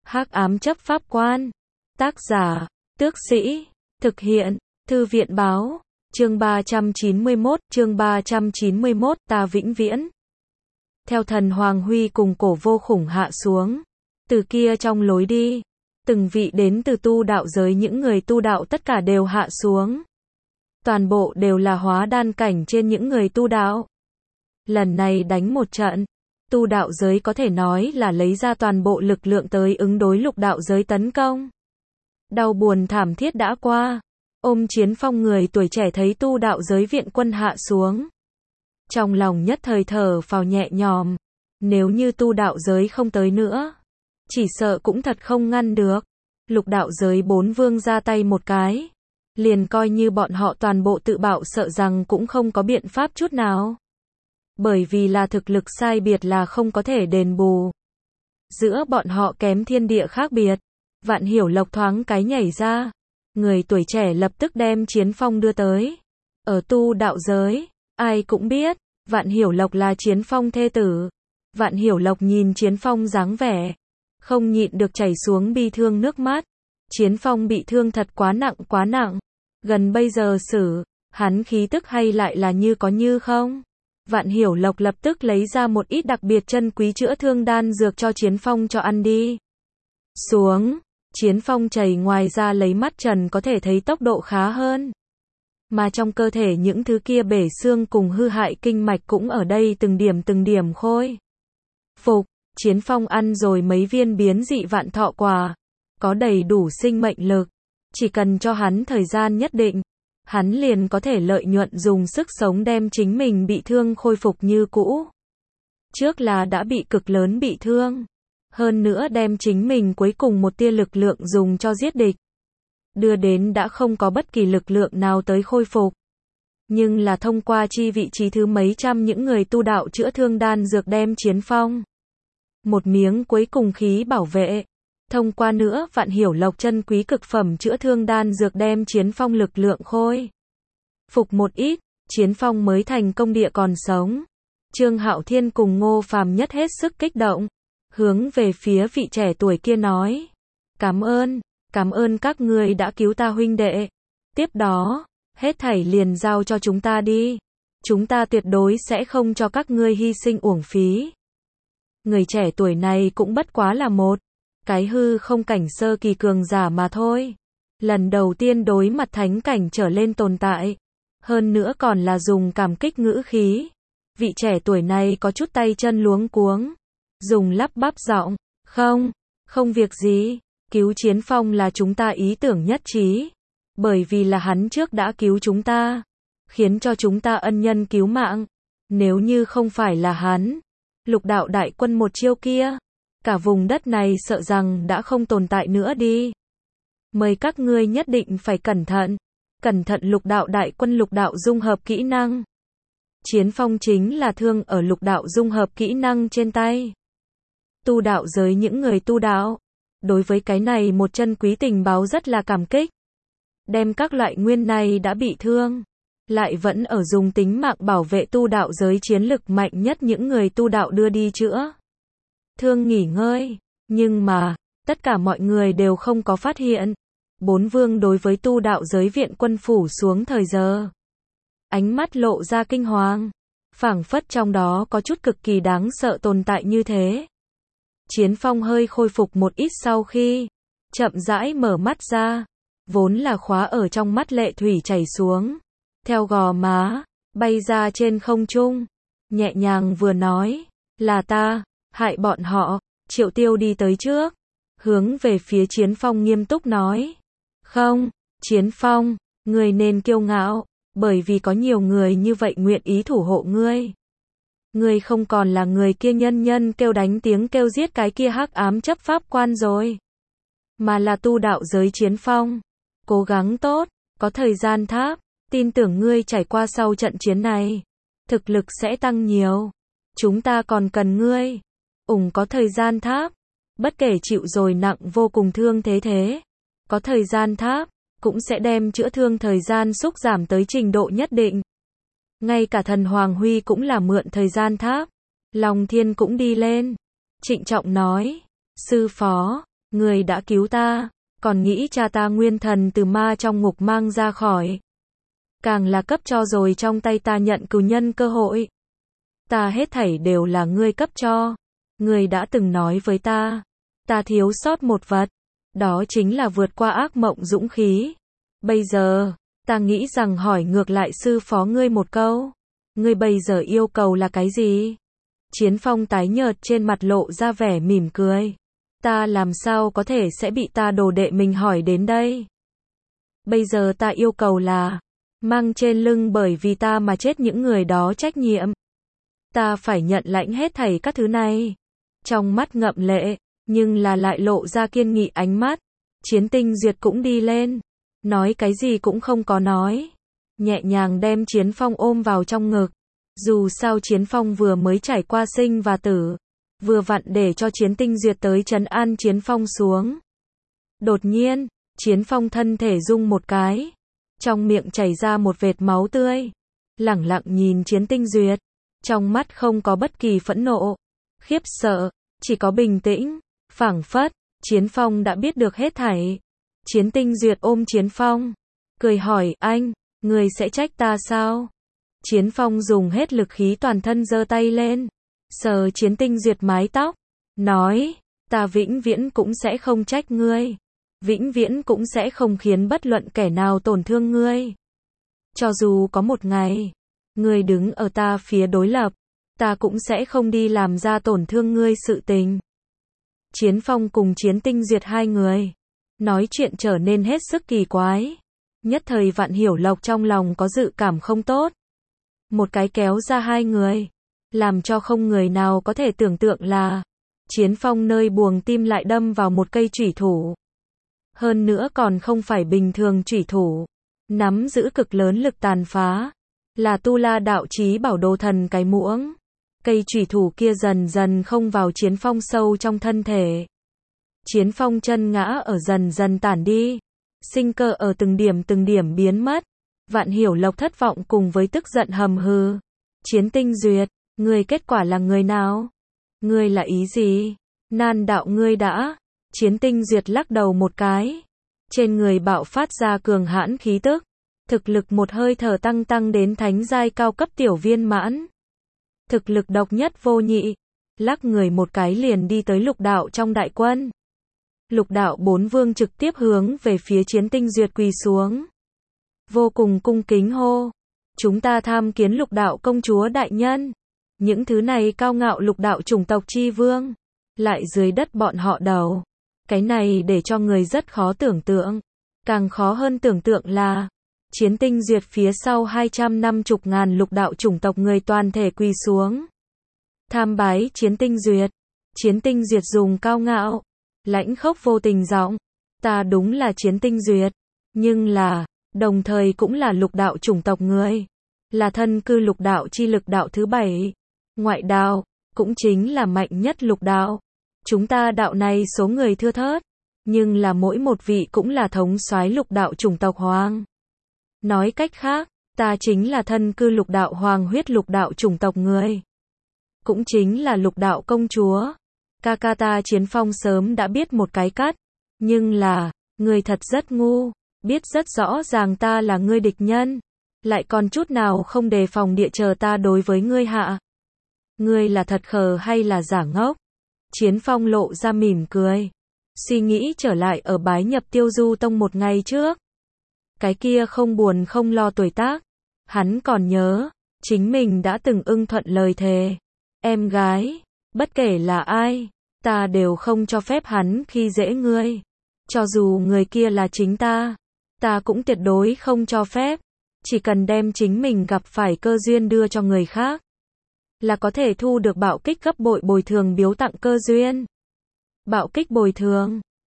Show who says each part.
Speaker 1: Hắc ám chấp pháp quan. Tác giả, Tước Sĩ. Thực hiện, Thư viện báo. Chương 391, ta vĩnh viễn. Theo thần Hoàng Huy cùng Cổ Vô Khủng hạ xuống. Từ kia trong lối đi, từng vị đến từ tu đạo giới những người tu đạo tất cả đều hạ xuống. Toàn bộ đều là hóa đan cảnh trên những người tu đạo. Lần này đánh một trận, tu đạo giới có thể nói là lấy ra toàn bộ lực lượng tới ứng đối lục đạo giới tấn công. Đau buồn thảm thiết đã qua. Ôm Chiến Phong người tuổi trẻ thấy tu đạo giới viện quân hạ xuống. Trong lòng nhất thời thở phào nhẹ nhõm. Nếu như tu đạo giới không tới nữa, chỉ sợ cũng thật không ngăn được. Lục đạo giới 4 vương ra tay một cái, liền coi như bọn họ toàn bộ tự bạo sợ rằng cũng không có biện pháp chút nào. Bởi vì là thực lực sai biệt là không có thể đền bù. Giữa bọn họ kém thiên địa khác biệt. Vạn Hiểu Lộc thoáng cái nhảy ra. Người tuổi trẻ lập tức đem Chiến Phong đưa tới. Ở tu đạo giới, ai cũng biết, Vạn Hiểu Lộc là Chiến Phong thê tử. Vạn Hiểu Lộc nhìn Chiến Phong dáng vẻ, không nhịn được chảy xuống bi thương nước mắt. Chiến Phong bị thương thật quá nặng. Gần bây giờ xử, hắn khí tức hay lại là như có như không. Vạn Hiểu Lộc lập tức lấy ra một ít đặc biệt chân quý chữa thương đan dược cho Chiến Phong cho ăn đi. Xuống, Chiến Phong chảy ngoài ra lấy mắt trần có thể thấy tốc độ khá hơn. Mà trong cơ thể những thứ kia bể xương cùng hư hại kinh mạch cũng ở đây từng điểm khôi phục. Chiến Phong ăn rồi mấy viên biến dị vạn thọ quả, có đầy đủ sinh mệnh lực. Chỉ cần cho hắn thời gian nhất định, hắn liền có thể lợi nhuận dùng sức sống đem chính mình bị thương khôi phục như cũ. Trước là đã bị cực lớn bị thương, hơn nữa đem chính mình cuối cùng một tia lực lượng dùng cho giết địch, đưa đến đã không có bất kỳ lực lượng nào tới khôi phục. Nhưng là thông qua chi vị trí thứ mấy trăm những người tu đạo chữa thương đan dược đem Chiến Phong một miếng cuối cùng khí bảo vệ. Thông qua nữa Vạn Hiểu Lộc chân quý cực phẩm chữa thương đan dược đem Chiến Phong lực lượng khôi phục một ít, Chiến Phong mới thành công địa còn sống. Trương Hạo Thiên cùng Ngô Phàm Nhất hết sức kích động, hướng về phía vị trẻ tuổi kia nói: cảm ơn các ngươi đã cứu ta huynh đệ. Tiếp đó, hết thảy liền giao cho chúng ta đi. Chúng ta tuyệt đối sẽ không cho các ngươi hy sinh uổng phí. Người trẻ tuổi này cũng bất quá là một cái hư không cảnh sơ kỳ cường giả mà thôi. Lần đầu tiên đối mặt thánh cảnh trở lên tồn tại. Hơn nữa còn là dùng cảm kích ngữ khí. Vị trẻ tuổi này có chút tay chân luống cuống. Dùng lắp bắp giọng, không việc gì. Cứu Chiến Phong là chúng ta ý tưởng nhất trí. Bởi vì là hắn trước đã cứu chúng ta, khiến cho chúng ta ân nhân cứu mạng. Nếu như không phải là hắn, lục đạo đại quân một chiêu kia, cả vùng đất này sợ rằng đã không tồn tại nữa đi. Mời các ngươi nhất định phải cẩn thận lục đạo đại quân lục đạo dung hợp kỹ năng. Chiến Phong chính là thương ở lục đạo dung hợp kỹ năng trên tay. Tu đạo giới những người tu đạo, đối với cái này một chân quý tình báo rất là cảm kích. Đem các loại nguyên này đã bị thương, lại vẫn ở dùng tính mạng bảo vệ tu đạo giới chiến lực mạnh nhất những người tu đạo đưa đi chữa thương nghỉ ngơi. Nhưng mà, tất cả mọi người đều không có phát hiện. 4 vương đối với tu đạo giới viện quân phủ xuống thời giờ. Ánh mắt lộ ra kinh hoàng. Phảng phất trong đó có chút cực kỳ đáng sợ tồn tại như thế. Chiến Phong hơi khôi phục một ít sau khi chậm rãi mở mắt ra. Vốn là khóa ở trong mắt lệ thủy chảy xuống. Theo gò má, bay ra trên không trung. Nhẹ nhàng vừa nói, là ta, hại bọn họ. Triệu Tiêu đi tới trước, hướng về phía Chiến Phong nghiêm túc nói. Không, Chiến Phong, ngươi nên kiêu ngạo, bởi vì có nhiều người như vậy nguyện ý thủ hộ ngươi. Ngươi không còn là người kia nhân kêu đánh tiếng kêu giết cái kia hắc ám chấp pháp quan rồi, mà là tu đạo giới Chiến Phong. Cố gắng tốt, có thời gian tháp, tin tưởng ngươi trải qua sau trận chiến này, thực lực sẽ tăng nhiều. Chúng ta còn cần ngươi. Có thời gian tháp, bất kể chịu rồi nặng vô cùng thương thế, có thời gian tháp, cũng sẽ đem chữa thương thời gian xúc giảm tới trình độ nhất định. Ngay cả thần Hoàng Huy cũng là mượn thời gian tháp. Long Thiên cũng đi lên, trịnh trọng nói, sư phó, Người đã cứu ta, còn nghĩ cha ta nguyên thần từ ma trong ngục mang ra khỏi. Càng là cấp cho rồi trong tay ta nhận cừu nhân cơ hội. Ta hết thảy đều là ngươi cấp cho. Ngươi đã từng nói với ta thiếu sót một vật. Đó chính là vượt qua ác mộng dũng khí. Bây giờ, ta nghĩ rằng hỏi ngược lại sư phó ngươi một câu. Ngươi bây giờ yêu cầu là cái gì? Chiến Phong tái nhợt trên mặt lộ ra vẻ mỉm cười. Ta làm sao có thể sẽ bị ta đồ đệ mình hỏi đến đây? Bây giờ ta yêu cầu là mang trên lưng bởi vì ta mà chết những người đó trách nhiệm. Ta phải nhận lãnh hết thảy các thứ này. Trong mắt ngậm lệ, nhưng là lại lộ ra kiên nghị ánh mắt. Chiến Tinh Duyệt cũng đi lên, nói cái gì cũng không có nói. Nhẹ nhàng đem Chiến Phong ôm vào trong ngực. Dù sao Chiến Phong vừa mới trải qua sinh và tử. Vừa vặn để cho Chiến Tinh Duyệt tới trấn an Chiến Phong xuống. Đột nhiên, Chiến Phong thân thể rung một cái. Trong miệng chảy ra một vệt máu tươi. Lẳng lặng nhìn Chiến Tinh Duyệt. Trong mắt không có bất kỳ phẫn nộ, khiếp sợ, chỉ có bình tĩnh, phảng phất, Chiến Phong đã biết được hết thảy. Chiến Tinh Duyệt ôm Chiến Phong, cười hỏi, anh, người sẽ trách ta sao? Chiến Phong dùng hết lực khí toàn thân giơ tay lên, sờ Chiến Tinh Duyệt mái tóc, nói, ta vĩnh viễn cũng sẽ không trách ngươi. Vĩnh viễn cũng sẽ không khiến bất luận kẻ nào tổn thương ngươi. Cho dù có một ngày, ngươi đứng ở ta phía đối lập, ta cũng sẽ không đi làm ra tổn thương ngươi sự tình. Chiến Phong cùng Chiến Tinh Duyệt hai người, nói chuyện trở nên hết sức kỳ quái. Nhất thời Vạn Hiểu Lộc trong lòng có dự cảm không tốt. Một cái kéo ra hai người, làm cho không người nào có thể tưởng tượng là Chiến Phong nơi buồng tim lại đâm vào một cây chủy thủ. Hơn nữa còn không phải bình thường chủy thủ, nắm giữ cực lớn lực tàn phá, là Tu La đạo chí bảo đồ thần cái muỗng. Cây chủy thủ kia dần dần không vào Chiến Phong sâu trong thân thể. Chiến Phong chân ngã ở dần dần tản đi, sinh cơ ở từng điểm biến mất. Vạn Hiểu Lộc thất vọng cùng với tức giận hầm hừ. Chiến Tinh Duyệt, ngươi kết quả là người nào? Ngươi là ý gì? Nan đạo ngươi đã. Chiến Tinh Duyệt lắc đầu một cái. Trên người bạo phát ra cường hãn khí tức. Thực lực một hơi thở tăng đến thánh giai cao cấp tiểu viên mãn. Thực lực độc nhất vô nhị. Lắc người một cái liền đi tới lục đạo trong đại quân. Lục đạo bốn vương trực tiếp hướng về phía Chiến Tinh Duyệt quỳ xuống. Vô cùng cung kính hô. Chúng ta tham kiến lục đạo công chúa đại nhân. Những thứ này cao ngạo lục đạo chủng tộc chi vương. Lại dưới đất bọn họ đầu. Cái này để cho người rất khó tưởng tượng. Càng khó hơn tưởng tượng là Chiến Tinh Duyệt phía sau 250.000 lục đạo chủng tộc người toàn thể quỳ xuống. Tham bái Chiến Tinh Duyệt. Chiến Tinh Duyệt dùng cao ngạo, lãnh khốc vô tình giọng. Ta đúng là Chiến Tinh Duyệt. Nhưng là, đồng thời cũng là lục đạo chủng tộc người. Là thân cư lục đạo chi lực đạo thứ 7. Ngoại đạo, cũng chính là mạnh nhất lục đạo. Chúng ta đạo này số người thưa thớt. Nhưng là mỗi một vị cũng là thống soái lục đạo chủng tộc hoàng. Nói cách khác, ta chính là thân cư lục đạo hoàng huyết lục đạo chủng tộc người. Cũng chính là lục đạo công chúa. Ca ca ta Chiến Phong sớm đã biết một cái cắt. Nhưng là, ngươi thật rất ngu. Biết rất rõ ràng ta là ngươi địch nhân. Lại còn chút nào không đề phòng địa chờ ta đối với ngươi hạ. Ngươi là thật khờ hay là giả ngốc? Chiến Phong lộ ra mỉm cười. Suy nghĩ trở lại ở bái nhập Tiêu Du Tông một ngày trước. Cái kia không buồn không lo tuổi tác. Hắn còn nhớ, chính mình đã từng ưng thuận lời thề. Em gái, bất kể là ai, ta đều không cho phép hắn khi dễ ngươi. Cho dù người kia là chính ta cũng tuyệt đối không cho phép. Chỉ cần đem chính mình gặp phải cơ duyên đưa cho người khác, là có thể thu được bạo kích gấp bội bồi thường biếu tặng cơ duyên. Bạo kích bồi thường.